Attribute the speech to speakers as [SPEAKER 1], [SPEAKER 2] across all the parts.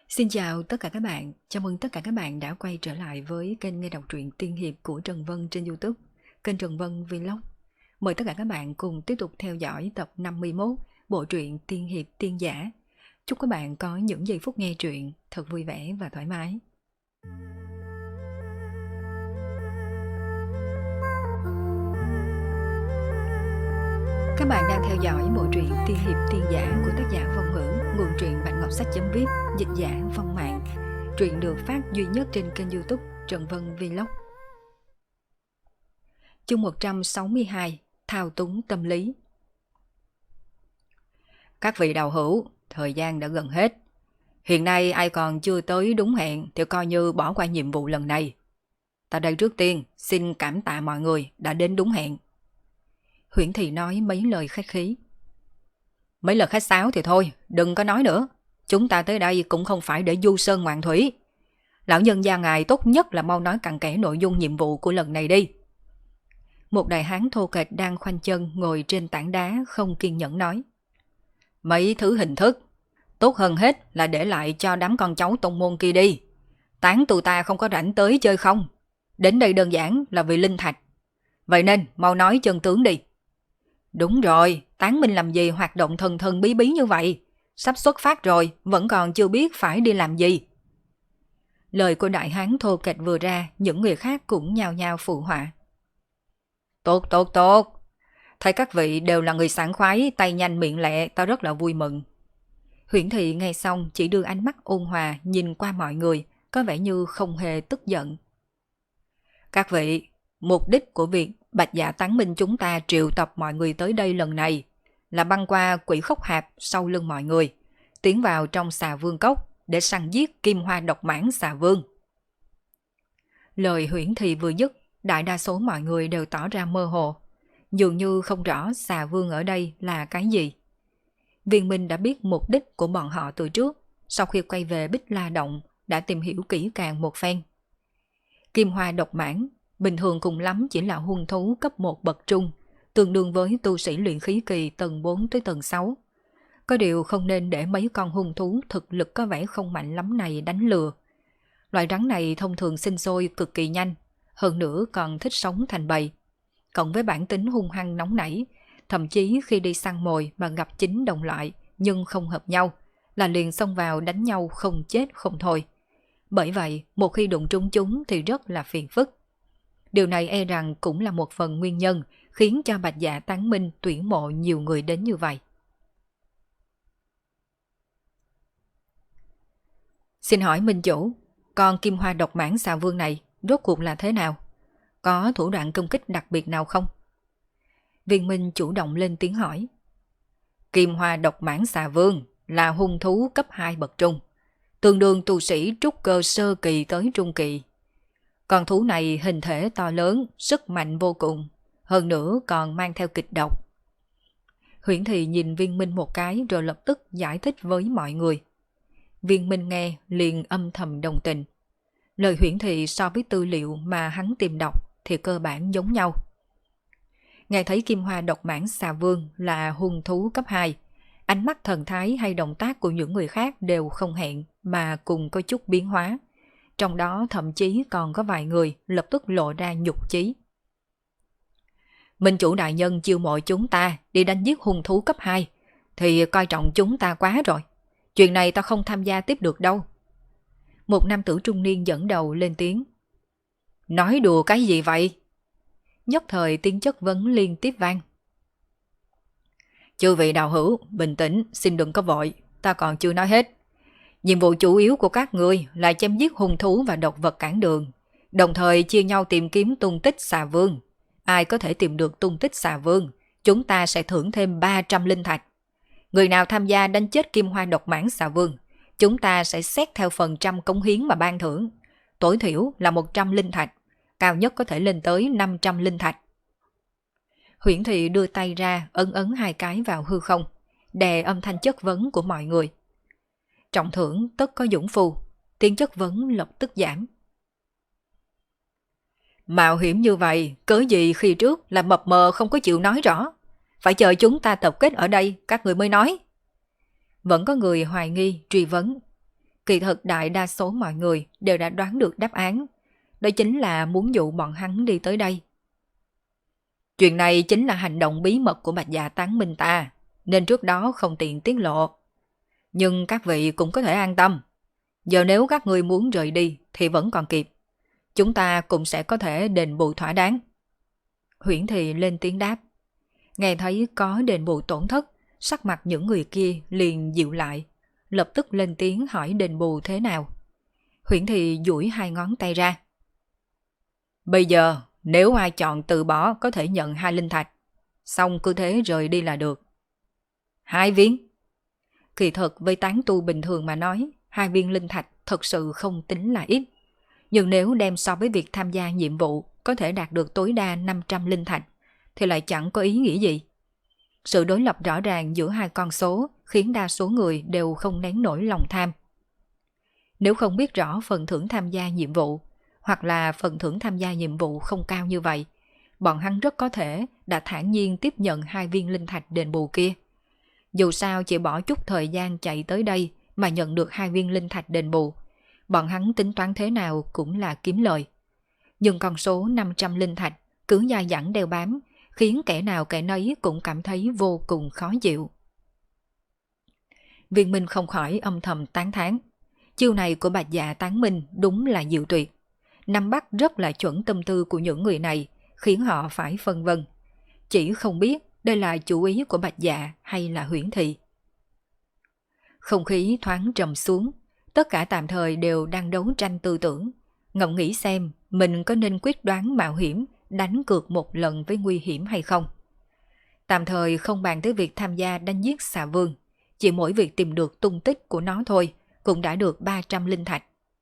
[SPEAKER 1] Xin chào tất cả các bạn, chào mừng tất cả các bạn đã quay trở lại với kênh nghe đọc truyện tiên hiệp của Trần Vân trên YouTube, kênh Trần Vân Vlog. Mời tất cả các bạn cùng tiếp tục theo dõi tập 51 bộ truyện tiên hiệp tiên giả. Chúc các bạn có những giây phút nghe truyện thật vui vẻ và thoải mái. Các bạn đang theo dõi bộ truyện tiên hiệp tiên giả của tác giả Vong Ngữ, nguồn truyện Bạch Ngọc Sách viết, dịch giả Vong Mạng. Truyện được phát duy nhất trên kênh YouTube Trần Vân Vlog. Chương 162: Thao túng tâm lý. Các vị đạo hữu, thời gian đã gần hết. Hiện nay ai còn chưa tới đúng hẹn thì coi như bỏ qua nhiệm vụ lần này. Ta đây trước tiên xin cảm tạ mọi người đã đến đúng hẹn. Huyễn Thị nói mấy lời khách khí. Mấy lời khách sáo thì thôi, đừng có nói nữa. Chúng ta tới đây cũng không phải để du sơn ngoạn thủy. Lão nhân gia ngài tốt nhất là mau nói cặn kẽ nội dung nhiệm vụ của lần này đi. Một đại hán thô kệch đang khoanh chân ngồi trên tảng đá không kiên nhẫn nói. Mấy thứ hình thức, tốt hơn hết là để lại cho đám con cháu tông môn kia đi. Tán tụi ta không có rảnh tới chơi không. Đến đây đơn giản là vì linh thạch. Vậy nên mau nói chân tướng đi. Đúng rồi, Tán Minh làm gì hoạt động thần thần bí bí như vậy? Sắp xuất phát rồi, vẫn còn chưa biết phải đi làm gì. Lời của đại hán thô kệch vừa ra, những người khác cũng nhao nhao phụ họa. Tốt, tốt, tốt. Thấy các vị đều là người sảng khoái, tay nhanh miệng lẹ, ta rất là vui mừng. Huyễn Thị nghe xong chỉ đưa ánh mắt ôn hòa nhìn qua mọi người, có vẻ như không hề tức giận. Các vị, mục đích của việc Bạch Dạ Tán Minh chúng ta triệu tập mọi người tới đây lần này là băng qua quỷ khốc hạp sau lưng mọi người, tiến vào trong Xà Vương Cốc để săn giết Kim Hoa Độc Mãng Xà Vương. Lời Huyễn Thị vừa dứt, đại đa số mọi người đều tỏ ra mơ hồ, dường như không rõ Xà Vương ở đây là cái gì. Viên Minh đã biết mục đích của bọn họ từ trước, sau khi quay về Bích La Động đã tìm hiểu kỹ càng một phen. Kim Hoa Độc Mãng bình thường cùng lắm chỉ là hung thú cấp 1 bậc trung, tương đương với tu sĩ luyện khí kỳ tầng 4 tới tầng 6. Có điều không nên để mấy con hung thú thực lực có vẻ không mạnh lắm này đánh lừa. Loại rắn này thông thường sinh sôi cực kỳ nhanh, hơn nữa còn thích sống thành bầy. Cộng với bản tính hung hăng nóng nảy, thậm chí khi đi săn mồi mà gặp chính đồng loại nhưng không hợp nhau, là liền xông vào đánh nhau không chết không thôi. Bởi vậy, một khi đụng trúng chúng thì rất là phiền phức. Điều này e rằng cũng là một phần nguyên nhân khiến cho Bạch Dạ Tán Minh tuyển mộ nhiều người đến như vậy. Xin hỏi Minh Chủ, con Kim Hoa Độc Mãng Xà Vương này rốt cuộc là thế nào? Có thủ đoạn công kích đặc biệt nào không? Viên Minh chủ động lên tiếng hỏi. Kim Hoa Độc Mãng Xà Vương là hung thú cấp 2 bậc trung, tương đương tu sĩ trúc cơ sơ kỳ tới trung kỳ. Con thú này hình thể to lớn, sức mạnh vô cùng, hơn nữa còn mang theo kịch độc. Huyễn Thị nhìn Viên Minh một cái rồi lập tức giải thích với mọi người. Viên Minh nghe liền âm thầm đồng tình. Lời Huyễn Thị so với tư liệu mà hắn tìm đọc thì cơ bản giống nhau. Nghe thấy Kim Hoa Độc Mãng Xà Vương là hung thú cấp 2, ánh mắt thần thái hay động tác của những người khác đều không hẹn mà cùng có chút biến hóa. Trong đó thậm chí còn có vài người lập tức lộ ra nhục chí. Minh chủ đại nhân chiêu mộ chúng ta đi đánh giết hung thú cấp 2 thì coi trọng chúng ta quá rồi. Chuyện này ta không tham gia tiếp được đâu. Một nam tử trung niên dẫn đầu lên tiếng. Nói đùa cái gì vậy? Nhất thời tiếng chất vấn liên tiếp vang. Chư vị đạo hữu, bình tĩnh, xin đừng có vội, ta còn chưa nói hết. Nhiệm vụ chủ yếu của các ngươi là chém giết hung thú và độc vật cản đường, đồng thời chia nhau tìm kiếm tung tích Xà Vương. Ai có thể tìm được tung tích Xà Vương, chúng ta sẽ thưởng thêm 300 linh thạch. Người nào tham gia đánh chết Kim Hoa Độc Mãng Xà Vương, chúng ta sẽ xét theo phần trăm cống hiến mà ban thưởng. Tối thiểu là 100 linh thạch, cao nhất có thể lên tới 500 linh thạch. Huyễn Thị đưa tay ra ấn ấn hai cái vào hư không, đè âm thanh chất vấn của mọi người. Trọng thưởng tất có dũng phù, tiếng chất vấn lập tức giảm. Mạo hiểm như vậy, cớ gì khi trước là mập mờ không có chịu nói rõ. Phải chờ chúng ta tập kết ở đây các người mới nói. Vẫn có người hoài nghi, truy vấn. Kỳ thực đại đa số mọi người đều đã đoán được đáp án. Đó chính là muốn dụ bọn hắn đi tới đây. Chuyện này chính là hành động bí mật của Bạch Dạ Tán Minh ta, nên trước đó không tiện tiết lộ. Nhưng các vị cũng có thể an tâm. Giờ nếu các ngươi muốn rời đi thì vẫn còn kịp. Chúng ta cũng sẽ có thể đền bù thỏa đáng. Huyễn Thị lên tiếng đáp. Nghe thấy có đền bù tổn thất, sắc mặt những người kia liền dịu lại, lập tức lên tiếng hỏi đền bù thế nào. Huyễn Thị duỗi hai ngón tay ra. Bây giờ, nếu ai chọn từ bỏ có thể nhận 2 linh thạch, xong cứ thế rời đi là được. 2 viên? Kỳ thực với tán tu bình thường mà nói, 2 viên linh thạch thật sự không tính là ít. Nhưng nếu đem so với việc tham gia nhiệm vụ có thể đạt được tối đa 500 linh thạch, thì lại chẳng có ý nghĩa gì. Sự đối lập rõ ràng giữa hai con số khiến đa số người đều không nén nổi lòng tham. Nếu không biết rõ phần thưởng tham gia nhiệm vụ, hoặc là phần thưởng tham gia nhiệm vụ không cao như vậy, bọn hắn rất có thể đã thản nhiên tiếp nhận 2 viên linh thạch đền bù kia. Dù sao chỉ bỏ chút thời gian chạy tới đây mà nhận được 2 viên linh thạch đền bù, bọn hắn tính toán thế nào cũng là kiếm lời. Nhưng con số 500 linh thạch cứ dai dẳng đeo bám, khiến kẻ nào kẻ nấy cũng cảm thấy vô cùng khó chịu. Viên Minh không khỏi âm thầm tán thán. Chiêu này của Bạch Dạ Tán Minh đúng là diệu tuyệt. Nắm bắt rất là chuẩn tâm tư của những người này, khiến họ phải phân vân. Chỉ không biết đây là chủ ý của Bạch Dạ hay là Huyễn Thị. Không khí thoáng trầm xuống, tất cả tạm thời đều đang đấu tranh tư tưởng, ngẫm nghĩ xem mình có nên quyết đoán mạo hiểm đánh cược một lần với nguy hiểm hay không. Tạm thời không bàn tới việc tham gia đánh giết xà vương, chỉ mỗi việc tìm được tung tích của nó thôi cũng đã được 300 linh thạch.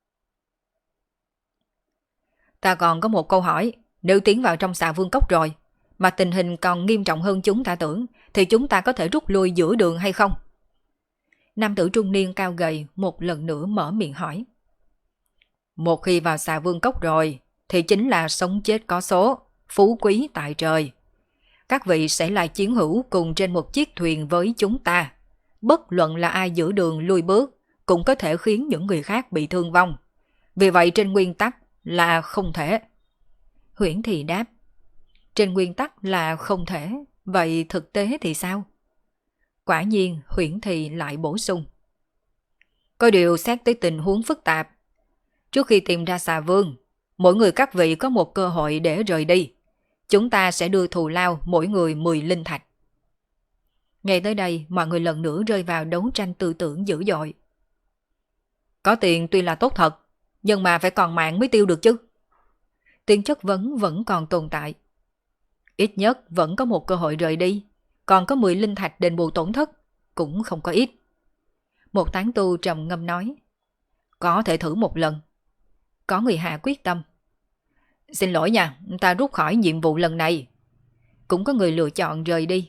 [SPEAKER 1] Ta còn có một câu hỏi, nếu tiến vào trong xà vương cốc rồi, mà tình hình còn nghiêm trọng hơn chúng ta tưởng, thì chúng ta có thể rút lui giữa đường hay không? Nam tử trung niên cao gầy một lần nữa mở miệng hỏi. Một khi vào xà vương cốc rồi, thì chính là sống chết có số, phú quý tại trời. Các vị sẽ là chiến hữu cùng trên một chiếc thuyền với chúng ta. Bất luận là ai giữ đường lui bước, cũng có thể khiến những người khác bị thương vong. Vì vậy trên nguyên tắc là không thể. Huyễn Thị đáp. Trên nguyên tắc là không thể, vậy thực tế thì sao? Quả nhiên Huyễn Thị lại bổ sung. Có điều xét tới tình huống phức tạp. Trước khi tìm ra xà vương, mỗi người các vị có một cơ hội để rời đi. Chúng ta sẽ đưa thù lao mỗi người 10 linh thạch. Ngay tới đây mọi người lần nữa rơi vào đấu tranh tư tưởng dữ dội. Có tiền tuy là tốt thật, nhưng mà phải còn mạng mới tiêu được chứ. Tiếng chất vấn vẫn còn tồn tại. Ít nhất vẫn có một cơ hội rời đi, còn có 10 linh thạch đền bù tổn thất, cũng không có ít. Một tán tu trầm ngâm nói. Có thể thử một lần. Có người hạ quyết tâm. Xin lỗi nha, ta rút khỏi nhiệm vụ lần này. Cũng có người lựa chọn rời đi.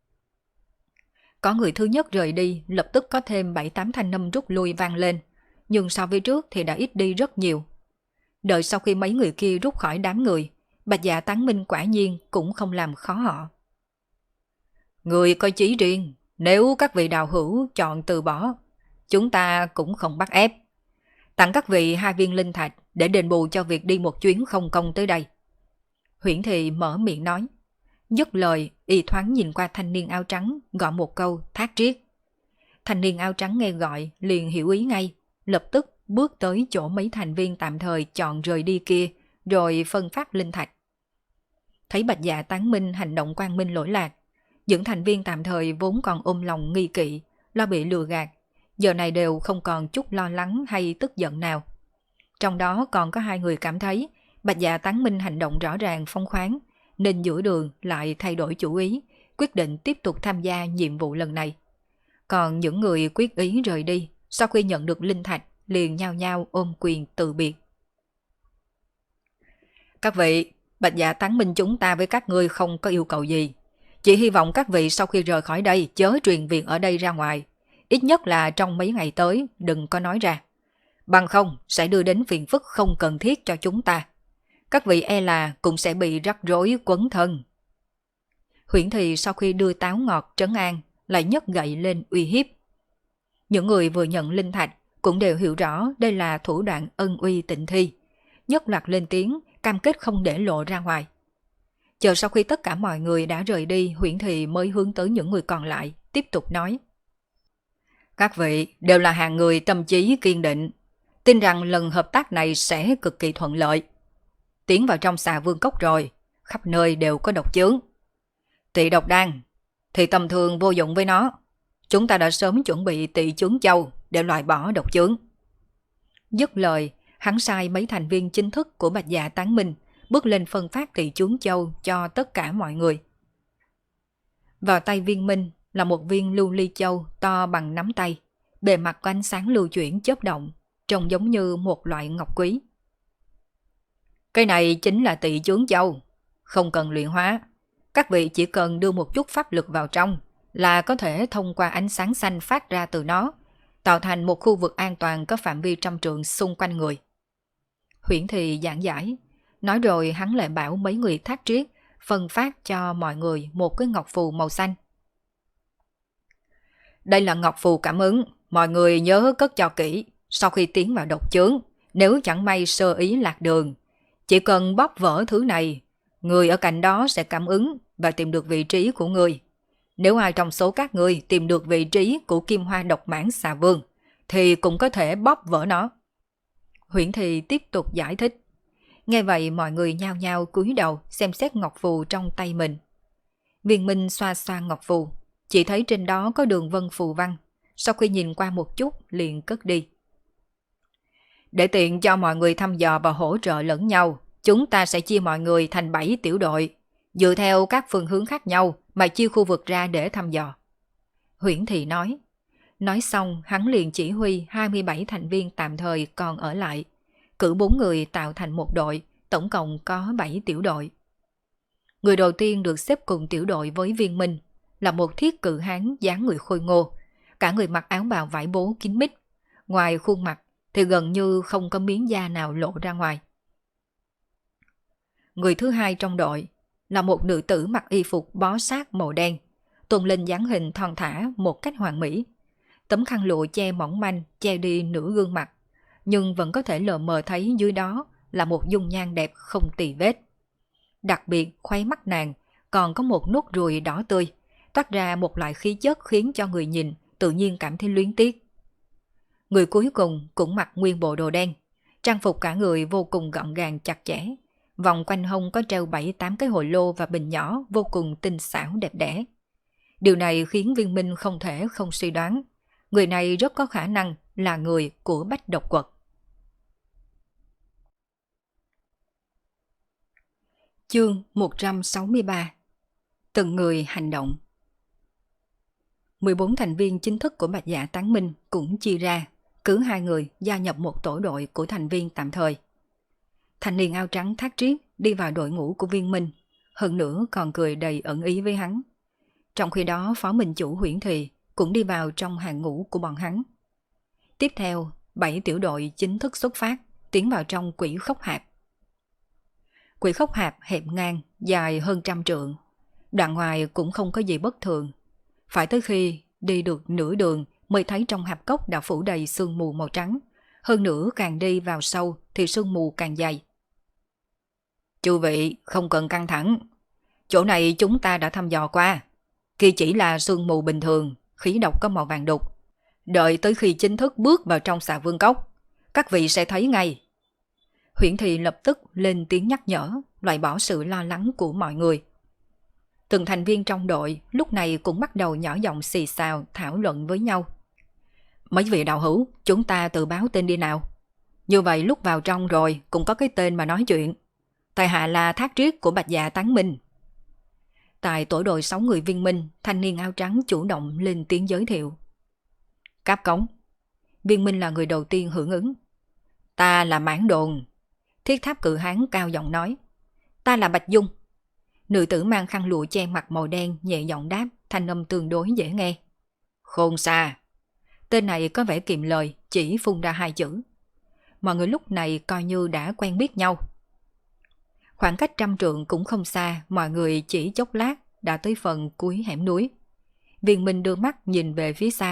[SPEAKER 1] Có người thứ nhất rời đi, lập tức có thêm 7-8 thanh âm rút lui vang lên, nhưng so với trước thì đã ít đi rất nhiều. Đợi sau khi mấy người kia rút khỏi đám người, Bạch Dạ Tán Minh quả nhiên cũng không làm khó họ. Người có chí riêng, nếu các vị đạo hữu chọn từ bỏ, chúng ta cũng không bắt ép. Tặng các vị 2 viên linh thạch để đền bù cho việc đi một chuyến không công tới đây. Huyễn Thị mở miệng nói. Dứt lời, y thoáng nhìn qua thanh niên áo trắng, gọi một câu thác triết. Thanh niên áo trắng nghe gọi, liền hiểu ý ngay, lập tức bước tới chỗ mấy thành viên tạm thời chọn rời đi kia, rồi phân phát linh thạch. Thấy Bạch Dạ Tán Minh hành động quang minh lỗi lạc, những thành viên tạm thời vốn còn ôm lòng nghi kỵ, lo bị lừa gạt, giờ này đều không còn chút lo lắng hay tức giận nào. Trong đó còn có 2 người cảm thấy Bạch Dạ Tán Minh hành động rõ ràng phóng khoáng, nên giữa đường lại thay đổi chủ ý, quyết định tiếp tục tham gia nhiệm vụ lần này. Còn những người quyết ý rời đi, sau khi nhận được linh thạch, liền nhao nhao ôm quyền từ biệt. Các vị, Bạch Dạ Tán Minh chúng ta với các ngươi không có yêu cầu gì. Chỉ hy vọng các vị sau khi rời khỏi đây chớ truyền việc ở đây ra ngoài. Ít nhất là trong mấy ngày tới đừng có nói ra. Bằng không sẽ đưa đến phiền phức không cần thiết cho chúng ta. Các vị e là cũng sẽ bị rắc rối quấn thân. Huyễn Thị sau khi đưa táo ngọt trấn an, lại nhấc gậy lên uy hiếp. Những người vừa nhận linh thạch cũng đều hiểu rõ đây là thủ đoạn ân uy tịnh thi, nhất loạt lên tiếng, cam kết không để lộ ra ngoài. Chờ sau khi tất cả mọi người đã rời đi, Huyễn Thì mới hướng tới những người còn lại, tiếp tục nói. Các vị đều là hàng người tâm trí kiên định, tin rằng lần hợp tác này sẽ cực kỳ thuận lợi. Tiến vào trong Xà Vương Cốc rồi, khắp nơi đều có độc chướng. Tỵ độc đan thì tầm thường vô dụng với nó. Chúng ta đã sớm chuẩn bị tỵ chướng châu để loại bỏ độc chướng. Dứt lời, hắn sai mấy thành viên chính thức của Bạch Dạ Tán Minh bước lên phân phát tỵ chướng châu cho tất cả mọi người. Vào tay Viên Minh là một viên lưu ly châu to bằng nắm tay, bề mặt có ánh sáng lưu chuyển chớp động, trông giống như một loại ngọc quý. Cái này chính là tỵ chướng châu, không cần luyện hóa. Các vị chỉ cần đưa một chút pháp lực vào trong là có thể thông qua ánh sáng xanh phát ra từ nó, tạo thành một khu vực an toàn có phạm vi 100 trượng xung quanh người. Huyễn Thì giảng giải, nói rồi hắn lại bảo mấy người thác triết phân phát cho mọi người một cái ngọc phù màu xanh. Đây là ngọc phù cảm ứng, mọi người nhớ cất cho kỹ, sau khi tiến vào độc chướng, nếu chẳng may sơ ý lạc đường, chỉ cần bóp vỡ thứ này, người ở cạnh đó sẽ cảm ứng và tìm được vị trí của người. Nếu ai trong số các ngươi tìm được vị trí của Kim Hoa Độc Mãng Xà Vương, thì cũng có thể bóp vỡ nó. Huyễn Thì tiếp tục giải thích. Nghe vậy mọi người nhao nhao cúi đầu xem xét ngọc phù trong tay mình. Viên Minh xoa xoa ngọc phù, chỉ thấy trên đó có đường vân phù văn, sau khi nhìn qua một chút liền cất đi. Để tiện cho mọi người thăm dò và hỗ trợ lẫn nhau, chúng ta sẽ chia mọi người thành 7 tiểu đội, dựa theo các phương hướng khác nhau mà chia khu vực ra để thăm dò. Huyễn Thì nói. Nói xong hắn liền chỉ huy 27 thành viên tạm thời còn ở lại, cử 4 người tạo thành một đội, tổng cộng có 7 tiểu đội. Người đầu tiên được xếp cùng tiểu đội với Viên Minh là một thiết cự hán dáng người khôi ngô, cả người mặc áo bào vải bố kín mít, ngoài khuôn mặt thì gần như không có miếng da nào lộ ra ngoài. Người thứ hai trong đội là một nữ tử mặc y phục bó sát màu đen, tôn lên dáng hình thon thả một cách hoàn mỹ. Tấm khăn lụa che mỏng manh che đi nửa gương mặt, nhưng vẫn có thể lờ mờ thấy dưới đó là một dung nhan đẹp không tì vết. Đặc biệt khóe mắt nàng còn có một nốt ruồi đỏ tươi, toát ra một loại khí chất khiến cho người nhìn tự nhiên cảm thấy luyến tiếc. Người cuối cùng cũng mặc nguyên bộ đồ đen, trang phục cả người vô cùng gọn gàng chặt chẽ, vòng quanh hông có treo 7-8 cái hồ lô và bình nhỏ vô cùng tinh xảo đẹp đẽ. Điều này khiến Viên Minh không thể không suy đoán, người này rất có khả năng là người của Bách Độc Quật. Chương 163. Từng người hành động. 14 thành viên chính thức của Bạch Dạ Tán Minh cũng chia ra, cứ 2 người gia nhập một tổ đội của thành viên tạm thời. Thanh niên áo trắng Thác Triết đi vào đội ngũ của Viên Minh, hơn nữa còn cười đầy ẩn ý với hắn. Trong khi đó phó minh chủ Huyễn Thì cũng đi vào trong hàng ngũ của bọn hắn. Tiếp theo, 7 tiểu đội chính thức xuất phát, tiến vào trong quỷ khốc hạp. Quỷ khốc hạp hẹp ngang, dài hơn 100 trượng. Đoạn ngoài cũng không có gì bất thường. Phải tới khi đi được nửa đường mới thấy trong hạp cốc đã phủ đầy sương mù màu trắng. Hơn nữa càng đi vào sâu thì sương mù càng dày. Chư vị không cần căng thẳng. Chỗ này chúng ta đã thăm dò qua. Kia chỉ là sương mù bình thường, khí độc có màu vàng đục. Đợi tới khi chính thức bước vào trong Xà Vương Cốc, các vị sẽ thấy ngay. Huyễn Thì lập tức lên tiếng nhắc nhở, loại bỏ sự lo lắng của mọi người. Từng thành viên trong đội lúc này cũng bắt đầu nhỏ giọng xì xào thảo luận với nhau. Mấy vị đạo hữu, chúng ta tự báo tên đi nào. Như vậy lúc vào trong rồi cũng có cái tên mà nói chuyện. Tại hạ là Thác Triết của Bạch Dạ Tán Minh. Tại tổ đội 6 người Viên Minh, thanh niên áo trắng chủ động lên tiếng giới thiệu. Cáp Cống. Viên Minh là người đầu tiên hưởng ứng. Ta là Mãn Đồn. Thiết Tháp cự hán cao giọng nói. Ta là Bạch Dung. Nữ tử mang khăn lụa che mặt màu đen nhẹ giọng đáp, thanh âm tương đối dễ nghe. Khôn xa. Tên này có vẻ kiệm lời, chỉ phun ra 2 chữ. Mọi người lúc này coi như đã quen biết nhau. Khoảng cách 100 trượng cũng không xa, mọi người chỉ chốc lát đã tới phần cuối hẻm núi. Viên Minh đưa mắt nhìn về phía xa,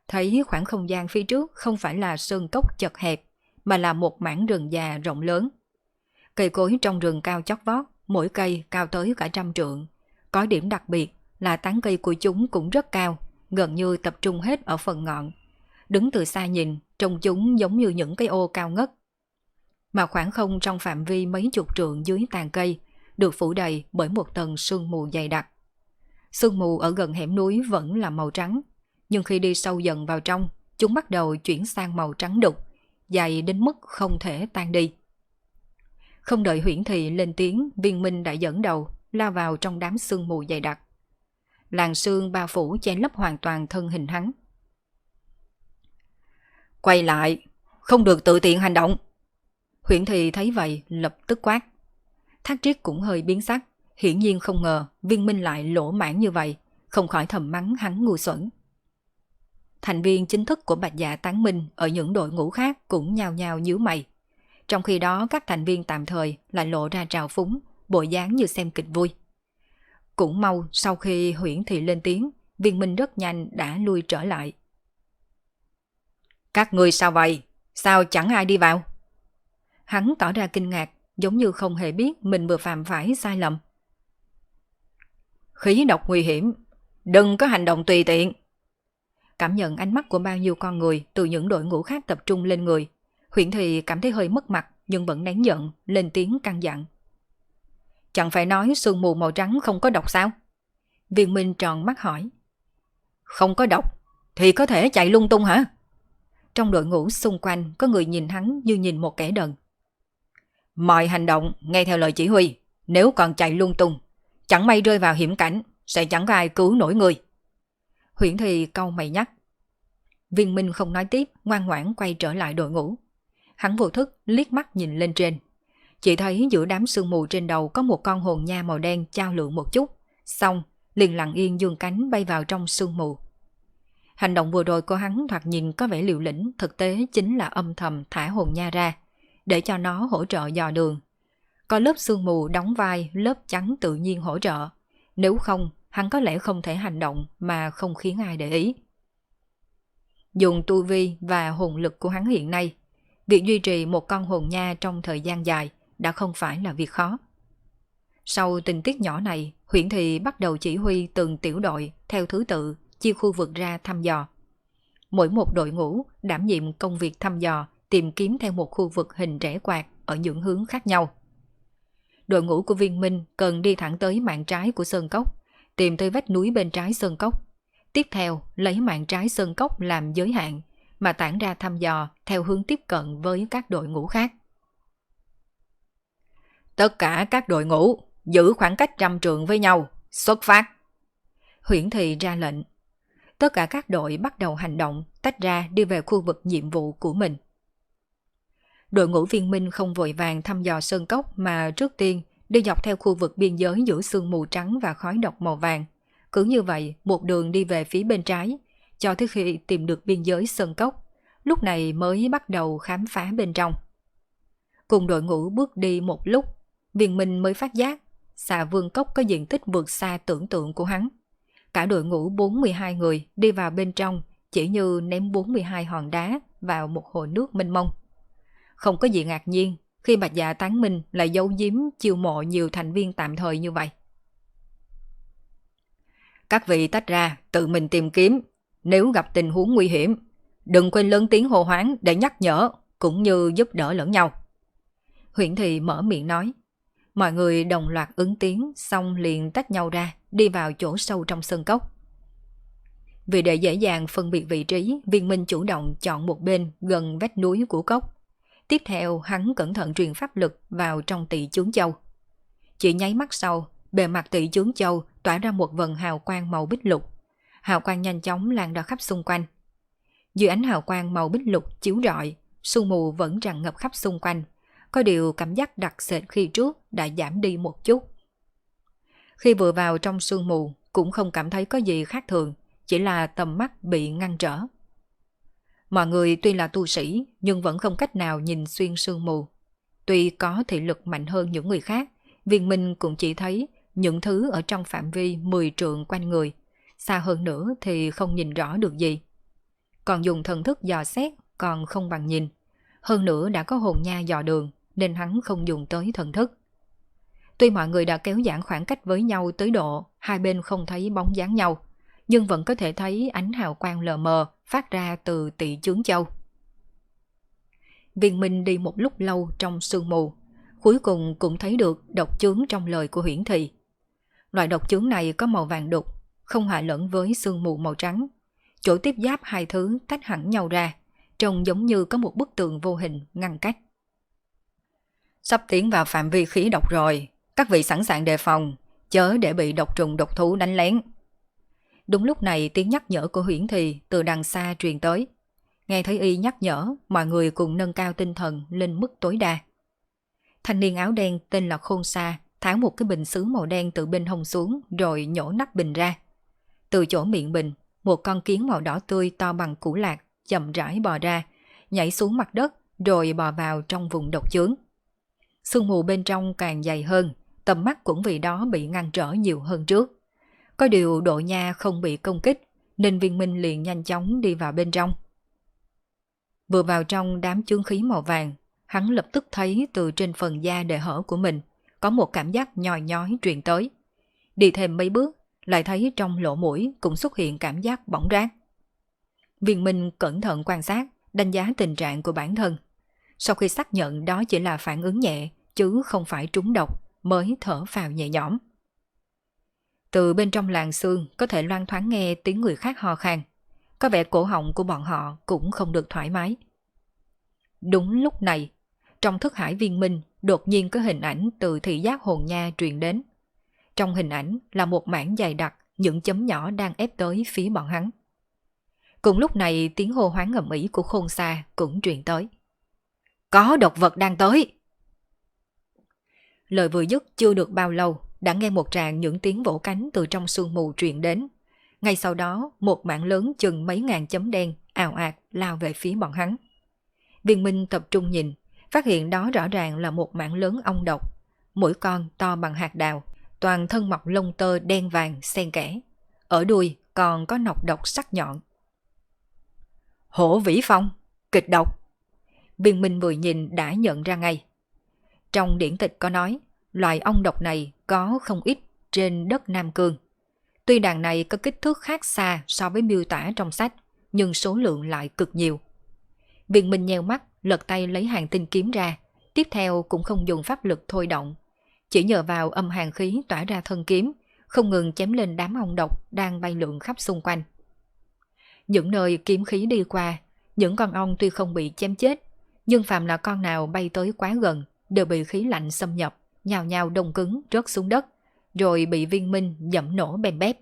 [SPEAKER 1] thấy khoảng không gian phía trước không phải là sơn cốc chật hẹp, mà là một mảng rừng già rộng lớn. Cây cối trong rừng cao chót vót, mỗi cây cao tới cả 100 trượng. Có điểm đặc biệt là tán cây của chúng cũng rất cao, gần như tập trung hết ở phần ngọn. Đứng từ xa nhìn, trông chúng giống như những cái ô cao ngất. Mà khoảng không trong phạm vi mấy chục trượng dưới tàn cây được phủ đầy bởi một tầng sương mù dày đặc. Sương mù ở gần hẻm núi vẫn là màu trắng, nhưng khi đi sâu dần vào trong, chúng bắt đầu chuyển sang màu trắng đục, dày đến mức không thể tan đi. Không đợi Huyễn Thị lên tiếng, Viên Minh đã dẫn đầu, lao vào trong đám sương mù dày đặc. Làn sương bao phủ che lấp hoàn toàn thân hình hắn. Quay lại, không được tự tiện hành động. Huyễn Thị thấy vậy lập tức quát. Thác Triết cũng hơi biến sắc, hiển nhiên không ngờ Viên Minh lại lỗ mãn như vậy, không khỏi thầm mắng hắn ngu xuẩn. Thành viên chính thức của Bạch Dạ Tán Minh ở những đội ngũ khác cũng nhao nhao nhíu mày. Trong khi đó các thành viên tạm thời lại lộ ra trào phúng, bộ dáng như xem kịch vui. Cũng mau sau khi Huyễn Thị lên tiếng, Viên Minh rất nhanh đã lui trở lại. Các ngươi sao vậy? Sao chẳng ai đi vào? Hắn tỏ ra kinh ngạc, giống như không hề biết mình vừa phạm phải sai lầm. Khí độc nguy hiểm, đừng có hành động tùy tiện. Cảm nhận ánh mắt của bao nhiêu con người từ những đội ngũ khác tập trung lên người, Huyễn Thị cảm thấy hơi mất mặt nhưng vẫn nén giận, lên tiếng căn dặn. Chẳng phải nói sương mù màu trắng không có độc sao? Viên Minh tròn mắt hỏi. Không có độc thì có thể chạy lung tung hả? Trong đội ngũ xung quanh có người nhìn hắn như nhìn một kẻ đần. Mọi hành động nghe theo lời chỉ huy, nếu còn chạy lung tung, chẳng may rơi vào hiểm cảnh, sẽ chẳng có ai cứu nổi người. Huyễn Thị cau mày nhắc. Viên Minh không nói tiếp, ngoan ngoãn quay trở lại đội ngũ. Hắn vô thức liếc mắt nhìn lên trên. Chỉ thấy giữa đám sương mù trên đầu có một con hồn nha màu đen chao lượn một chút, xong liền lặng yên dương cánh bay vào trong sương mù. Hành động vừa rồi của hắn thoạt nhìn có vẻ liều lĩnh, thực tế chính là âm thầm thả hồn nha ra, để cho nó hỗ trợ dò đường. Có lớp sương mù đóng vai lớp trắng tự nhiên hỗ trợ, nếu không hắn có lẽ không thể hành động mà không khiến ai để ý. Dùng tu vi và hồn lực của hắn hiện nay, việc duy trì một con hồn nha trong thời gian dài đã không phải là việc khó. Sau tình tiết nhỏ này, Huyễn Thị bắt đầu chỉ huy từng tiểu đội theo thứ tự chia khu vực ra thăm dò. Mỗi một đội ngũ đảm nhiệm công việc thăm dò, tìm kiếm theo một khu vực hình rẽ quạt ở những hướng khác nhau. Đội ngũ của Viên Minh cần đi thẳng tới mạn trái của sơn cốc, tìm tới vách núi bên trái sơn cốc. Tiếp theo lấy mạn trái sơn cốc làm giới hạn, mà tản ra thăm dò theo hướng tiếp cận với các đội ngũ khác. Tất cả các đội ngũ giữ khoảng cách 100 trượng với nhau, xuất phát. Huyễn Thị ra lệnh. Tất cả các đội bắt đầu hành động, tách ra đi về khu vực nhiệm vụ của mình. Đội ngũ Viên Minh không vội vàng thăm dò sơn cốc mà trước tiên đi dọc theo khu vực biên giới giữa sương mù trắng và khói độc màu vàng. Cứ như vậy, một đường đi về phía bên trái, cho tới khi tìm được biên giới sơn cốc, lúc này mới bắt đầu khám phá bên trong. Cùng đội ngũ bước đi một lúc, Viên Minh mới phát giác Xà Vương Cốc có diện tích vượt xa tưởng tượng của hắn. Cả đội ngũ 42 người đi vào bên trong chỉ như ném 42 hòn đá vào một hồ nước mênh mông. Không có gì ngạc nhiên khi Bạch Dạ Tán Minh lại giấu giếm chiêu mộ nhiều thành viên tạm thời như vậy. Các vị tách ra, tự mình tìm kiếm. Nếu gặp tình huống nguy hiểm, đừng quên lớn tiếng hô hoáng để nhắc nhở, cũng như giúp đỡ lẫn nhau. Huyễn Thị mở miệng nói. Mọi người đồng loạt ứng tiếng, xong liền tách nhau ra, đi vào chỗ sâu trong sơn cốc. Vì để dễ dàng phân biệt vị trí, Viên Minh chủ động chọn một bên gần vách núi của cốc. Tiếp theo hắn cẩn thận truyền pháp lực vào trong Tỵ Chướng Châu. Chỉ nháy mắt sau, bề mặt Tỵ Chướng Châu tỏa ra một vầng hào quang màu bích lục. Hào quang nhanh chóng lan ra khắp xung quanh. Dưới ánh hào quang màu bích lục chiếu rọi, sương mù vẫn tràn ngập khắp xung quanh. Có điều cảm giác đặc sệt khi trước đã giảm đi một chút. Khi vừa vào trong sương mù cũng không cảm thấy có gì khác thường, chỉ là tầm mắt bị ngăn trở. Mọi người tuy là tu sĩ nhưng vẫn không cách nào nhìn xuyên sương mù. Tuy có thị lực mạnh hơn những người khác, Viên Minh cũng chỉ thấy những thứ ở trong phạm vi 10 trượng quanh người, xa hơn nữa thì không nhìn rõ được gì. còn dùng thần thức dò xét còn không bằng nhìn. Hơn nữa đã có hồn nha dò đường nên hắn không dùng tới thần thức. Tuy mọi người đã kéo giãn khoảng cách với nhau tới độ hai bên không thấy bóng dáng nhau, nhưng vẫn có thể thấy ánh hào quang lờ mờ phát ra từ Tị Chướng Châu. Viên Minh đi một lúc lâu trong sương mù, cuối cùng cũng thấy được độc chướng trong lời của Huyễn Thị. Loại độc chướng này có màu vàng đục, không hòa lẫn với sương mù màu trắng. Chỗ tiếp giáp hai thứ tách hẳn nhau ra, trông giống như có một bức tường vô hình ngăn cách. Sắp tiến vào phạm vi khí độc rồi, các vị sẵn sàng đề phòng, chớ để bị độc trùng độc thú đánh lén. Đúng lúc này tiếng nhắc nhở của Huyễn Thị từ đằng xa truyền tới. Nghe thấy y nhắc nhở, mọi người cùng nâng cao tinh thần lên mức tối đa. Thanh niên áo đen tên là Khôn Sa tháo một cái bình sứ màu đen từ bên hông xuống rồi nhổ nắp bình ra. Từ chỗ miệng bình, một con kiến màu đỏ tươi to bằng củ lạc chậm rãi bò ra, nhảy xuống mặt đất rồi bò vào trong vùng độc chướng. Sương mù bên trong càng dày hơn, tầm mắt cũng vì đó bị ngăn trở nhiều hơn trước. Có điều độ nha không bị công kích nên Viên Minh liền nhanh chóng đi vào bên trong. Vừa vào trong đám chướng khí màu vàng, hắn lập tức thấy từ trên phần da đệ hở của mình có một cảm giác nhòi nhói truyền tới. Đi thêm mấy bước, lại thấy trong lỗ mũi cũng xuất hiện cảm giác bỏng rát. Viên Minh cẩn thận quan sát, đánh giá tình trạng của bản thân. Sau khi xác nhận đó chỉ là phản ứng nhẹ, chứ không phải trúng độc, mới thở phào nhẹ nhõm. Từ bên trong làn xương có thể loang thoáng nghe tiếng người khác ho khan. Có vẻ cổ họng của bọn họ cũng không được thoải mái. Đúng lúc này, trong thức hải Viên Minh đột nhiên có hình ảnh từ thị giác hồn nha truyền đến. Trong hình ảnh là một mảng dày đặc, những chấm nhỏ đang ép tới phía bọn hắn. Cùng lúc này tiếng hô hoán ầm ĩ của Khôn Sa cũng truyền tới. Có độc vật đang tới! Lời vừa dứt chưa được bao lâu, đã nghe một tràng những tiếng vỗ cánh từ trong sương mù truyền đến. Ngay sau đó, một mảng lớn chừng mấy ngàn chấm đen ào ạt lao về phía bọn hắn. Viên Minh tập trung nhìn, phát hiện đó rõ ràng là một mảng lớn ong độc, mỗi con to bằng hạt đào, toàn thân mọc lông tơ đen vàng xen kẽ. Ở đuôi còn có nọc độc sắc nhọn. Hổ Vĩ Phong, kịch độc. Viên Minh vừa nhìn đã nhận ra ngay. Trong điển tịch có nói, loại ong độc này có không ít trên đất Nam Cương. Tuy đàn này có kích thước khác xa so với miêu tả trong sách, nhưng số lượng lại cực nhiều. Viên Minh nheo mắt, lật tay lấy hàng tinh kiếm ra, tiếp theo cũng không dùng pháp lực thôi động. Chỉ nhờ vào âm hàn khí tỏa ra thân kiếm, không ngừng chém lên đám ong độc đang bay lượn khắp xung quanh. Những nơi kiếm khí đi qua, những con ong tuy không bị chém chết, nhưng phàm là con nào bay tới quá gần đều bị khí lạnh xâm nhập, nhào nhào đông cứng rớt xuống đất, rồi bị Viên Minh dẫm nổ bem bép.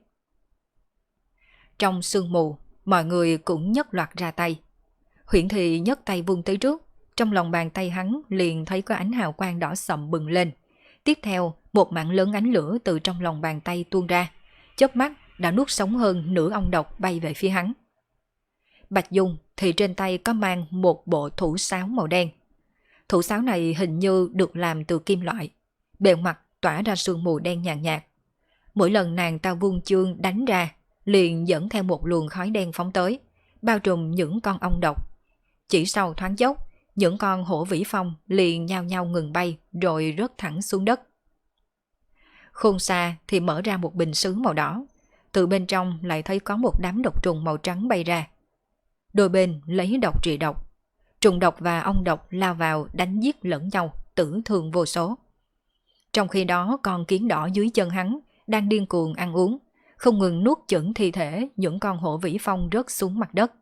[SPEAKER 1] Trong sương mù, mọi người cũng nhất loạt ra tay. Huyễn Thị nhấc tay vung tới trước, trong lòng bàn tay hắn liền thấy có ánh hào quang đỏ sậm bừng lên. Tiếp theo, một mảng lớn ánh lửa từ trong lòng bàn tay tuôn ra, chớp mắt đã nuốt sống hơn nửa ong độc bay về phía hắn. Bạch Dung thì trên tay có mang một bộ thủ sáo màu đen. Thủ sáo này hình như được làm từ kim loại, bề mặt tỏa ra sương mù đen nhàn nhạt. Mỗi lần nàng ta vung chương đánh ra, liền dẫn theo một luồng khói đen phóng tới, bao trùm những con ong độc. Chỉ sau thoáng chốc, những con hổ vĩ phong liền nhao nhao ngừng bay rồi rớt thẳng xuống đất. Khôn Sa thì mở ra một bình sứ màu đỏ, từ bên trong lại thấy có một đám độc trùng màu trắng bay ra. Đôi bên lấy độc trị độc, trùng độc và ong độc lao vào đánh giết lẫn nhau, tử thương vô số. Trong khi đó con kiến đỏ dưới chân hắn đang điên cuồng ăn uống, không ngừng nuốt chửng thi thể những con hổ vĩ phong rớt xuống mặt đất.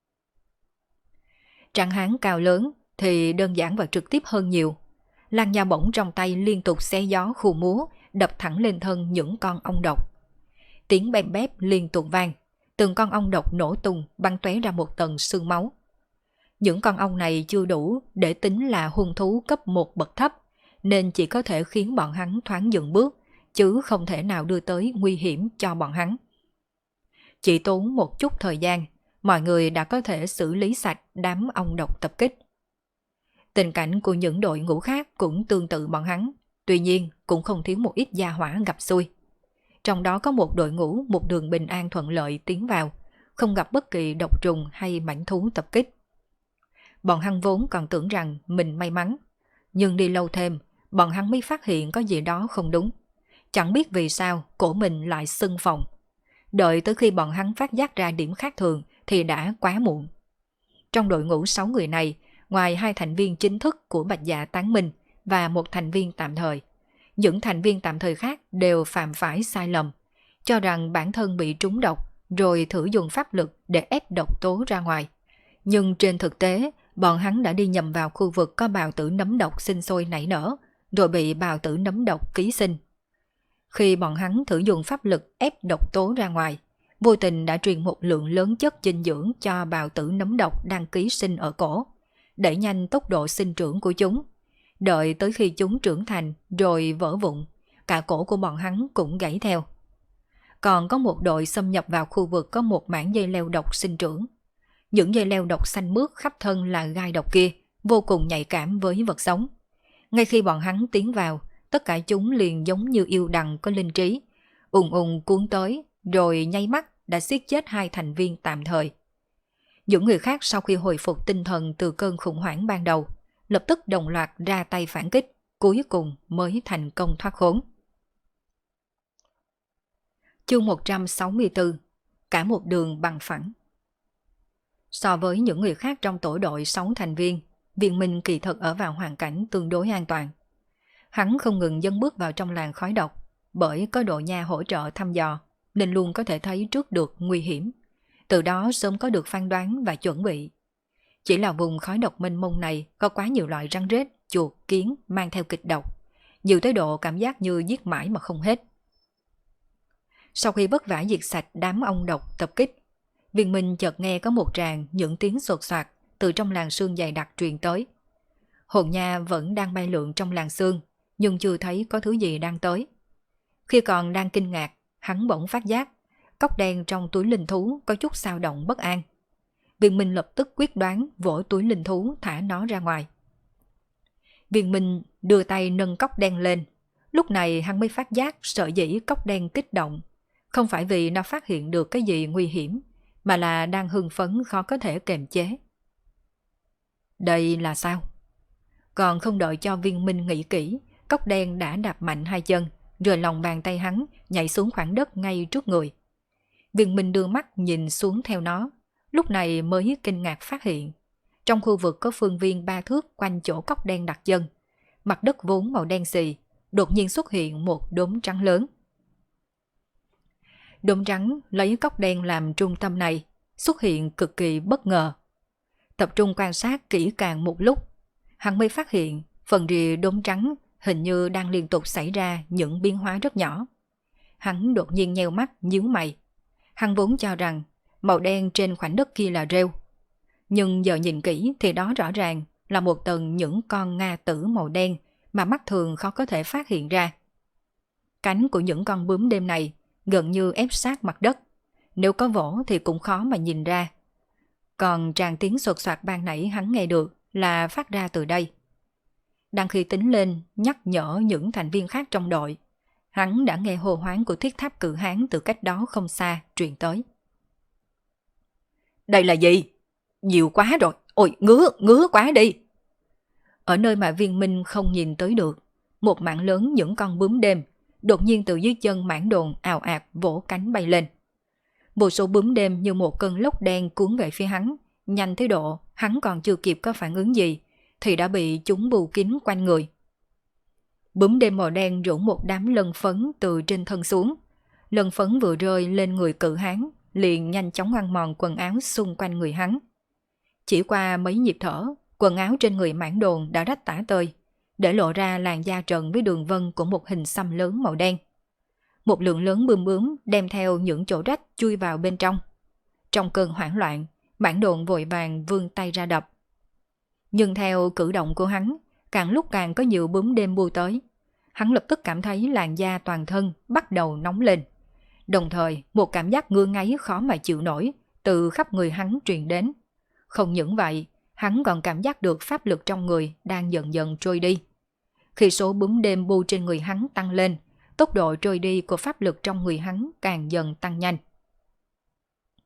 [SPEAKER 1] Tráng hán cao lớn thì đơn giản và trực tiếp hơn nhiều. Lan dao bổng trong tay liên tục xé gió khu múa, đập thẳng lên thân những con ong độc. Tiếng bem bép liên tục vang, từng con ong độc nổ tung bắn tóe ra một tầng xương máu. Những con ong này chưa đủ để tính là hung thú cấp 1 bậc thấp, nên chỉ có thể khiến bọn hắn thoáng dừng bước, chứ không thể nào đưa tới nguy hiểm cho bọn hắn. Chỉ tốn một chút thời gian, mọi người đã có thể xử lý sạch đám ong độc tập kích. Tình cảnh của những đội ngũ khác cũng tương tự bọn hắn, tuy nhiên cũng không thiếu một ít gia hỏa gặp xui. Trong đó có một đội ngũ một đường bình an thuận lợi tiến vào, không gặp bất kỳ độc trùng hay mãnh thú tập kích. Bọn hắn vốn còn tưởng rằng mình may mắn, nhưng đi lâu thêm, bọn hắn mới phát hiện có gì đó không đúng. Chẳng biết vì sao cổ mình lại sưng phồng. Đợi tới khi bọn hắn phát giác ra điểm khác thường thì đã quá muộn. Trong đội ngũ 6 người này, ngoài 2 thành viên chính thức của Bạch Dạ Tán Minh và 1 thành viên tạm thời, những thành viên tạm thời khác đều phạm phải sai lầm, cho rằng bản thân bị trúng độc rồi thử dùng pháp lực để ép độc tố ra ngoài. Nhưng trên thực tế, bọn hắn đã đi nhầm vào khu vực có bào tử nấm độc sinh sôi nảy nở, rồi bị bào tử nấm độc ký sinh. Khi bọn hắn thử dùng pháp lực ép độc tố ra ngoài, vô tình đã truyền một lượng lớn chất dinh dưỡng cho bào tử nấm độc đang ký sinh ở cổ, đẩy nhanh tốc độ sinh trưởng của chúng. Đợi tới khi chúng trưởng thành rồi vỡ vụn, cả cổ của bọn hắn cũng gãy theo. Còn có một đội xâm nhập vào khu vực có một mảng dây leo độc sinh trưởng. Những dây leo độc xanh mướt khắp thân là gai độc kia, vô cùng nhạy cảm với vật sống. Ngay khi bọn hắn tiến vào, tất cả chúng liền giống như yêu đằng có linh trí, ùng ùng cuốn tới, rồi nháy mắt đã giết chết 2 thành viên tạm thời. Những người khác sau khi hồi phục tinh thần từ cơn khủng hoảng ban đầu, lập tức đồng loạt ra tay phản kích, cuối cùng mới thành công thoát khốn. Chương 164. Cả một đường bằng phẳng. So với những người khác trong tổ đội 6 thành viên, Viên Minh kỳ thực ở vào hoàn cảnh tương đối an toàn. Hắn không ngừng dấn bước vào trong làng khói độc, bởi có Độ Nha hỗ trợ thăm dò, nên luôn có thể thấy trước được nguy hiểm, từ đó sớm có được phán đoán và chuẩn bị. Chỉ là vùng khói độc mênh mông này có quá nhiều loại rắn rết, chuột, kiến mang theo kịch độc, nhiều tới độ cảm giác như giết mãi mà không hết. Sau khi vất vả diệt sạch đám ong độc tập kích, Viên Minh chợt nghe có một tràng những tiếng sột soạt từ trong làn sương dày đặc truyền tới. Hồn nha vẫn đang bay lượn trong làn sương, nhưng chưa thấy có thứ gì đang tới. Khi còn đang kinh ngạc, hắn bỗng phát giác cốc đen trong túi linh thú có chút xao động bất an. Viên Minh lập tức quyết đoán vỗ túi linh thú thả nó ra ngoài. Viên Minh đưa tay nâng cốc đen lên. Lúc này hắn mới phát giác sở dĩ cốc đen kích động, không phải vì nó phát hiện được cái gì nguy hiểm, mà là đang hưng phấn khó có thể kiềm chế. Đây là sao? Còn không đợi cho Viên Minh nghĩ kỹ, cốc đen đã đạp mạnh 2 chân, rồi lòng bàn tay hắn nhảy xuống khoảng đất ngay trước người. Viên Minh đưa mắt nhìn xuống theo nó, lúc này mới kinh ngạc phát hiện. Trong khu vực có phương viên 3 thước quanh chỗ cốc đen đặt chân, mặt đất vốn màu đen xì, đột nhiên xuất hiện một đốm trắng lớn. Đốm trắng lấy cốc đen làm trung tâm này, xuất hiện cực kỳ bất ngờ. Tập trung quan sát kỹ càng một lúc, hắn mới phát hiện phần rìa đốm trắng hình như đang liên tục xảy ra những biến hóa rất nhỏ. Hắn đột nhiên nheo mắt nhíu mày. Hắn vốn cho rằng màu đen trên khoảnh đất kia là rêu, nhưng giờ nhìn kỹ thì đó rõ ràng là một tầng những con nga tử màu đen mà mắt thường khó có thể phát hiện ra. Cánh của những con bướm đêm này gần như ép sát mặt đất, nếu có vỗ thì cũng khó mà nhìn ra. Còn tràng tiếng sột soạt ban nãy hắn nghe được là phát ra từ đây. Đang khi tính lên nhắc nhở những thành viên khác trong đội, hắn đã nghe hô hoán của thiết tháp cự hán từ cách đó không xa truyền tới. Đây là gì? Nhiều quá rồi, ôi ngứa quá đi. Ở nơi mà Viên Minh không nhìn tới được, một mảng lớn những con bướm đêm đột nhiên từ dưới chân mảng đồn ào ạt vỗ cánh bay lên. Vô số bướm đêm như một cơn lốc đen cuốn về phía hắn, nhanh tới độ hắn còn chưa kịp có phản ứng gì thì đã bị chúng bù kín quanh người. Bướm đêm màu đen rủ một đám lân phấn từ trên thân xuống. Lân phấn vừa rơi lên người cự hán liền nhanh chóng ăn mòn quần áo xung quanh người hắn. Chỉ qua mấy nhịp thở, quần áo trên người mãn đồn đã rách tả tơi, để lộ ra làn da trần với đường vân của một hình xăm lớn màu đen. Một lượng lớn bướm bướm đem theo những chỗ rách chui vào bên trong. Trong cơn hoảng loạn, mãn đồn vội vàng vươn tay ra đập. Nhưng theo cử động của hắn, càng lúc càng có nhiều bướm đêm bu tới. Hắn lập tức cảm thấy làn da toàn thân bắt đầu nóng lên. Đồng thời, một cảm giác ngứa ngáy khó mà chịu nổi từ khắp người hắn truyền đến. Không những vậy, hắn còn cảm giác được pháp lực trong người đang dần dần trôi đi. Khi số bướm đêm bu trên người hắn tăng lên, tốc độ trôi đi của pháp lực trong người hắn càng dần tăng nhanh.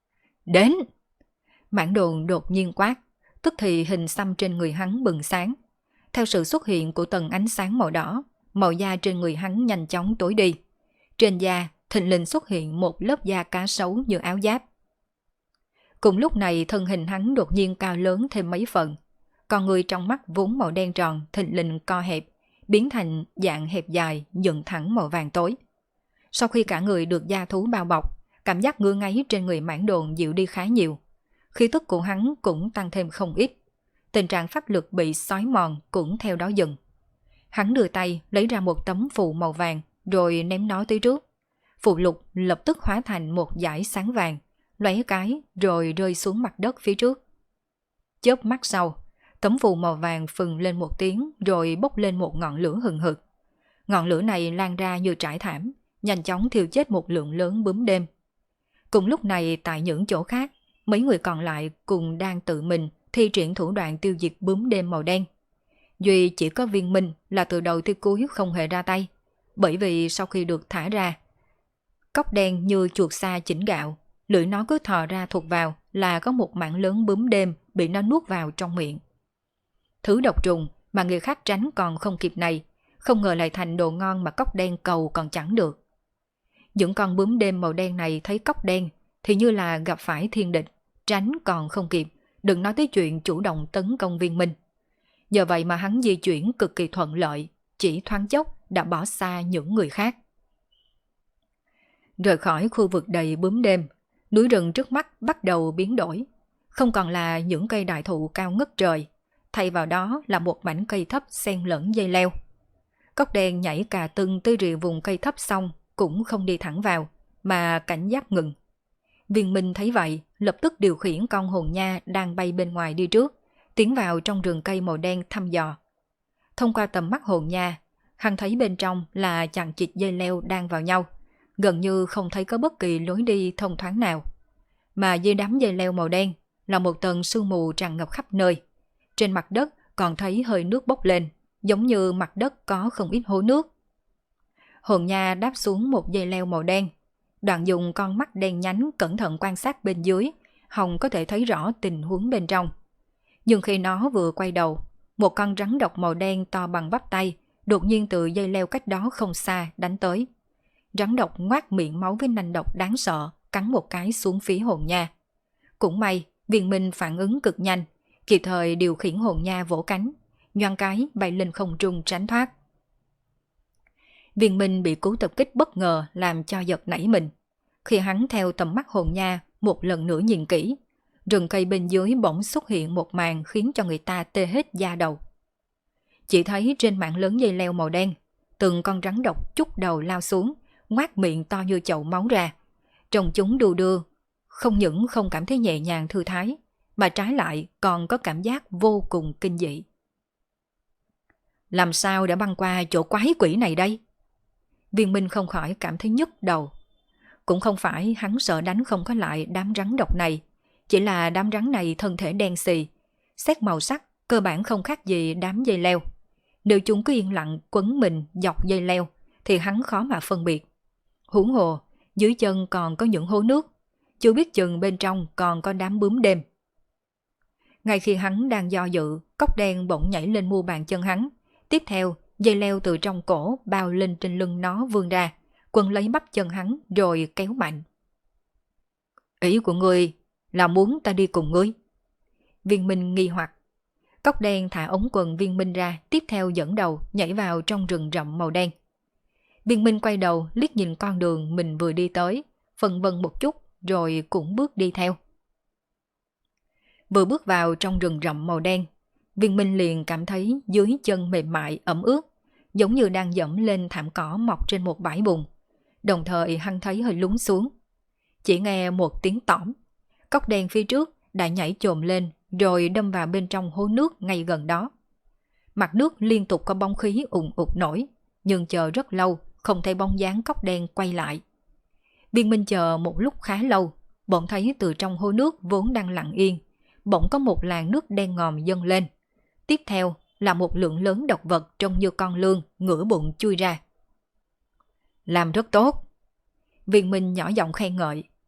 [SPEAKER 1] Đến! Mãn Đồn đột nhiên quát, tức thì hình xăm trên người hắn bừng sáng. Theo sự xuất hiện của tầng ánh sáng màu đỏ, màu da trên người hắn nhanh chóng tối đi. Trên da, thình lình xuất hiện một lớp da cá sấu như áo giáp. Cùng lúc này thân hình hắn đột nhiên cao lớn thêm mấy phần. Còn người trong mắt vốn màu đen tròn thình lình co hẹp, biến thành dạng hẹp dài dựng thẳng màu vàng tối. Sau khi cả người được da thú bao bọc, cảm giác ngứa ngáy trên người Mãn Đồn dịu đi khá nhiều. Khí tức của hắn cũng tăng thêm không ít. Tình trạng pháp lực bị xói mòn cũng theo đó dừng. Hắn đưa tay lấy ra một tấm phù màu vàng rồi ném nó tới trước. Phù lục lập tức hóa thành một dải sáng vàng, lóe cái rồi rơi xuống mặt đất phía trước. Chớp mắt sau, tấm phù màu vàng phừng lên một tiếng rồi bốc lên một ngọn lửa hừng hực. Ngọn lửa này lan ra như trải thảm, nhanh chóng thiêu chết một lượng lớn bướm đêm. Cùng lúc này tại những chỗ khác, mấy người còn lại cùng đang tự mình thi triển thủ đoạn tiêu diệt bướm đêm màu đen. Duy chỉ có Viên Minh là từ đầu tới cuối không hề ra tay, bởi vì sau khi được thả ra, cốc đen như chuột sa chỉnh gạo, lưỡi nó cứ thò ra thụt vào là có một mảng lớn bướm đêm bị nó nuốt vào trong miệng. Thứ độc trùng mà người khác tránh còn không kịp này, không ngờ lại thành đồ ngon mà cốc đen cầu còn chẳng được. Những con bướm đêm màu đen này thấy cốc đen thì như là gặp phải thiên địch, tránh còn không kịp, đừng nói tới chuyện chủ động tấn công Viên Minh. Nhờ vậy mà hắn di chuyển cực kỳ thuận lợi, chỉ thoáng chốc đã bỏ xa những người khác. Rời khỏi khu vực đầy bướm đêm, núi rừng trước mắt bắt đầu biến đổi. Không còn là những cây đại thụ cao ngất trời, thay vào đó là một mảnh cây thấp xen lẫn dây leo. Cốc đen nhảy cà tưng tới rìa vùng cây thấp xong cũng không đi thẳng vào, mà cảnh giác ngừng. Viên Minh thấy vậy, lập tức điều khiển con hồn nha đang bay bên ngoài đi trước, tiến vào trong rừng cây màu đen thăm dò. Thông qua tầm mắt hồn nha, hắn thấy bên trong là chằng chịt dây leo đang vào nhau, gần như không thấy có bất kỳ lối đi thông thoáng nào. Mà dưới đám dây leo màu đen là một tầng sương mù tràn ngập khắp nơi. Trên mặt đất còn thấy hơi nước bốc lên, giống như mặt đất có không ít hố nước. Hồn nha đáp xuống một dây leo màu đen, đoạn dùng con mắt đen nhánh cẩn thận quan sát bên dưới, hòng có thể thấy rõ tình huống bên trong. Nhưng khi nó vừa quay đầu, một con rắn độc màu đen to bằng bắp tay đột nhiên từ dây leo cách đó không xa đánh tới. Rắn độc ngoác miệng máu với nanh độc đáng sợ, cắn một cái xuống phía hồn nha. Cũng may, Viên Minh phản ứng cực nhanh, kịp thời điều khiển hồn nha vỗ cánh, nhoáng cái bay lên không trung tránh thoát. Viên Minh bị cú tập kích bất ngờ làm cho giật nảy mình. Khi hắn theo tầm mắt hồn nha một lần nữa nhìn kỹ, rừng cây bên dưới bỗng xuất hiện một màn khiến cho người ta tê hết da đầu. Chỉ thấy trên mảng lớn dây leo màu đen, từng con rắn độc chúc đầu lao xuống, ngoác miệng to như chậu máu ra. Trông chúng đu đưa, không những không cảm thấy nhẹ nhàng thư thái, mà trái lại còn có cảm giác vô cùng kinh dị. Làm sao đã băng qua chỗ quái quỷ này đây? Viên Minh không khỏi cảm thấy nhức đầu. Cũng không phải hắn sợ đánh không có lại đám rắn độc này, chỉ là đám rắn này thân thể đen xì, xét màu sắc cơ bản không khác gì đám dây leo. Nếu chúng cứ yên lặng quấn mình dọc dây leo thì hắn khó mà phân biệt. Huống hồ, dưới chân còn có những hố nước, chưa biết chừng bên trong còn có đám bướm đêm. Ngay khi hắn đang do dự, cốc đen bỗng nhảy lên mu bàn chân hắn. Tiếp theo, dây leo từ trong cổ bao lên trên lưng nó vươn ra, quấn lấy bắp chân hắn rồi kéo mạnh. Ý của ngươi là muốn ta đi cùng ngươi? Viên Minh nghi hoặc. Cốc đen thả ống quần Viên Minh ra, tiếp theo dẫn đầu nhảy vào trong rừng rậm màu đen. Viên Minh quay đầu liếc nhìn con đường mình vừa đi tới, phân vân một chút rồi cũng bước đi theo. Vừa bước vào trong rừng rậm màu đen, Viên Minh liền cảm thấy dưới chân mềm mại ẩm ướt, giống như đang dẫm lên thảm cỏ mọc trên một bãi bùn. Đồng thời hắn thấy hơi lún xuống. Chỉ nghe một tiếng tõm, cốc đen phía trước đã nhảy chồm lên rồi đâm vào bên trong hố nước ngay gần đó. Mặt nước liên tục có bóng khí ùn ụt nổi, nhưng chờ rất lâu không thấy bóng dáng cốc đen quay lại. Viên Minh chờ một lúc khá lâu, bỗng thấy từ trong hố nước vốn đang lặng yên, bỗng có một làn nước đen ngòm dâng lên. Tiếp theo là một lượng lớn độc vật trông như con lươn ngửa bụng chui ra. Làm rất tốt. Viên Minh nhỏ giọng khen ngợi.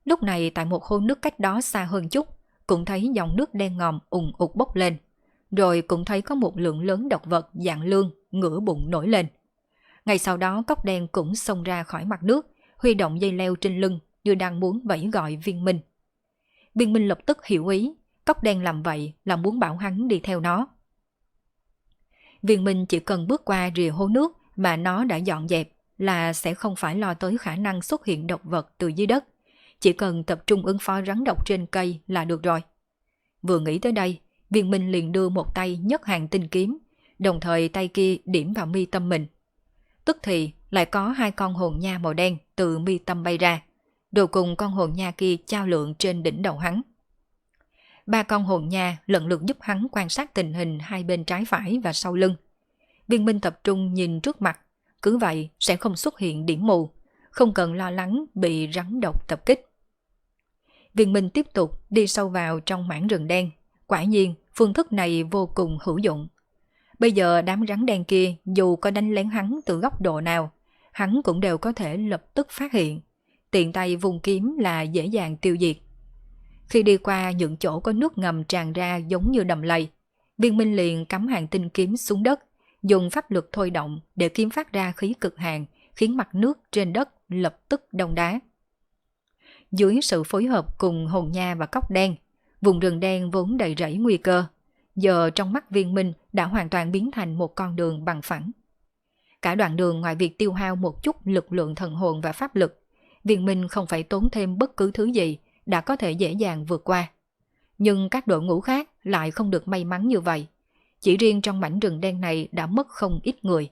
[SPEAKER 1] Lúc này tại một hồ nước cách đó xa hơn chút, cũng thấy dòng nước đen ngòm ùn ụt bốc lên. Rồi cũng thấy có một lượng lớn độc vật dạng lươn ngửa bụng nổi lên. Ngay sau đó cóc đen cũng xông ra khỏi mặt nước, huy động dây leo trên lưng như đang muốn vẫy gọi Viên Minh. Viên Minh lập tức hiểu ý, cóc đen làm vậy là muốn bảo hắn đi theo nó. Viên Minh chỉ cần bước qua rìa hố nước mà nó đã dọn dẹp là sẽ không phải lo tới khả năng xuất hiện độc vật từ dưới đất. Chỉ cần tập trung ứng phó rắn độc trên cây là được rồi. Vừa nghĩ tới đây, Viên Minh liền đưa một tay nhấc hàng tinh kiếm, đồng thời tay kia điểm vào mi tâm mình. Tức thì lại có 2 con hồn nha màu đen từ mi tâm bay ra, rồi cùng con hồn nha kia chao lượng trên đỉnh đầu hắn. 3 con hồn nha lần lượt giúp hắn quan sát tình hình hai bên trái phải và sau lưng. Viên Minh tập trung nhìn trước mặt, cứ vậy sẽ không xuất hiện điểm mù, không cần lo lắng bị rắn độc tập kích. Viên Minh tiếp tục đi sâu vào trong mảng rừng đen. Quả nhiên, phương thức này vô cùng hữu dụng. Bây giờ đám rắn đen kia dù có đánh lén hắn từ góc độ nào, hắn cũng đều có thể lập tức phát hiện. Tiện tay vùng kiếm là dễ dàng tiêu diệt. Khi đi qua những chỗ có nước ngầm tràn ra giống như đầm lầy, Viên Minh liền cắm hàng tinh kiếm xuống đất, dùng pháp lực thôi động để kiếm phát ra khí cực hạn, khiến mặt nước trên đất lập tức đông đá. Dưới sự phối hợp cùng hồn nha và cóc đen, vùng rừng đen vốn đầy rẫy nguy cơ, giờ trong mắt Viên Minh đã hoàn toàn biến thành một con đường bằng phẳng. Cả đoạn đường ngoài việc tiêu hao một chút lực lượng thần hồn và pháp lực, Viên Minh không phải tốn thêm bất cứ thứ gì đã có thể dễ dàng vượt qua. Nhưng các đội ngũ khác lại không được may mắn như vậy. Chỉ riêng trong mảnh rừng đen này đã mất không ít người.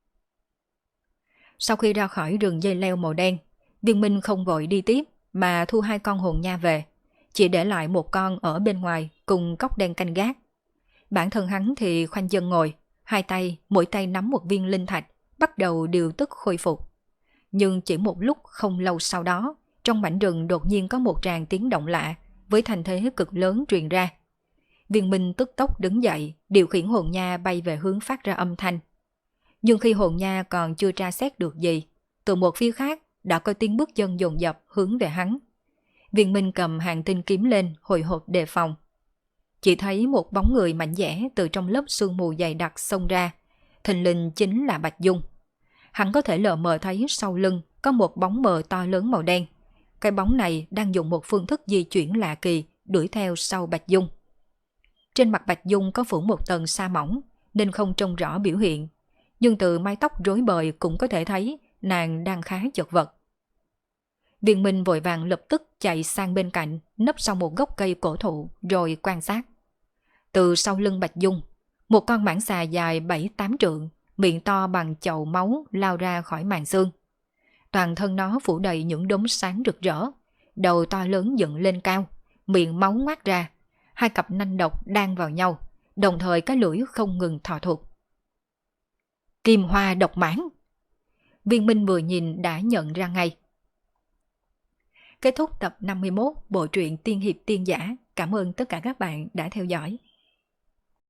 [SPEAKER 1] Sau khi ra khỏi rừng dây leo màu đen, Viên Minh không vội đi tiếp mà thu 2 con hồn nha về, chỉ để lại một con ở bên ngoài cùng cóc đen canh gác. Bản thân hắn thì khoanh chân ngồi, 2 tay, mỗi tay nắm một viên linh thạch, bắt đầu điều tức khôi phục. Nhưng chỉ một lúc không lâu sau đó, trong mảnh rừng đột nhiên có một tràng tiếng động lạ với thanh thế cực lớn truyền ra. Viên Minh tức tốc đứng dậy, điều khiển hồn nha bay về hướng phát ra âm thanh. Nhưng khi hồn nha còn chưa tra xét được gì, từ một phía khác đã có tiếng bước chân dồn dập hướng về hắn. Viên Minh cầm hàng tinh kiếm lên, hồi hộp đề phòng. Chỉ thấy một bóng người mạnh dẻ từ trong lớp sương mù dày đặc xông ra, thình lình chính là Bạch Dung. Hắn có thể lờ mờ thấy sau lưng có một bóng mờ to lớn màu đen. Cái bóng này đang dùng một phương thức di chuyển lạ kỳ đuổi theo sau Bạch Dung. Trên mặt Bạch Dung có phủ một tầng sa mỏng nên không trông rõ biểu hiện, nhưng từ mái tóc rối bời cũng có thể thấy nàng đang khá chật vật. Viên Minh vội vàng lập tức chạy sang bên cạnh, nấp sau một gốc cây cổ thụ rồi quan sát. Từ sau lưng Bạch Dung, một con mãng xà dài 7-8 trượng, miệng to bằng chậu máu lao ra khỏi màn xương. Toàn thân nó phủ đầy những đốm sáng rực rỡ, đầu to lớn dựng lên cao, miệng máu ngoác ra, 2 cặp nanh độc đan vào nhau, đồng thời cái lưỡi không ngừng thò thụt. Kim hoa độc mãng! Viên Minh vừa nhìn đã nhận ra ngay. Kết thúc tập 51 bộ truyện Tiên hiệp tiên giả. Cảm ơn tất cả các bạn đã theo dõi.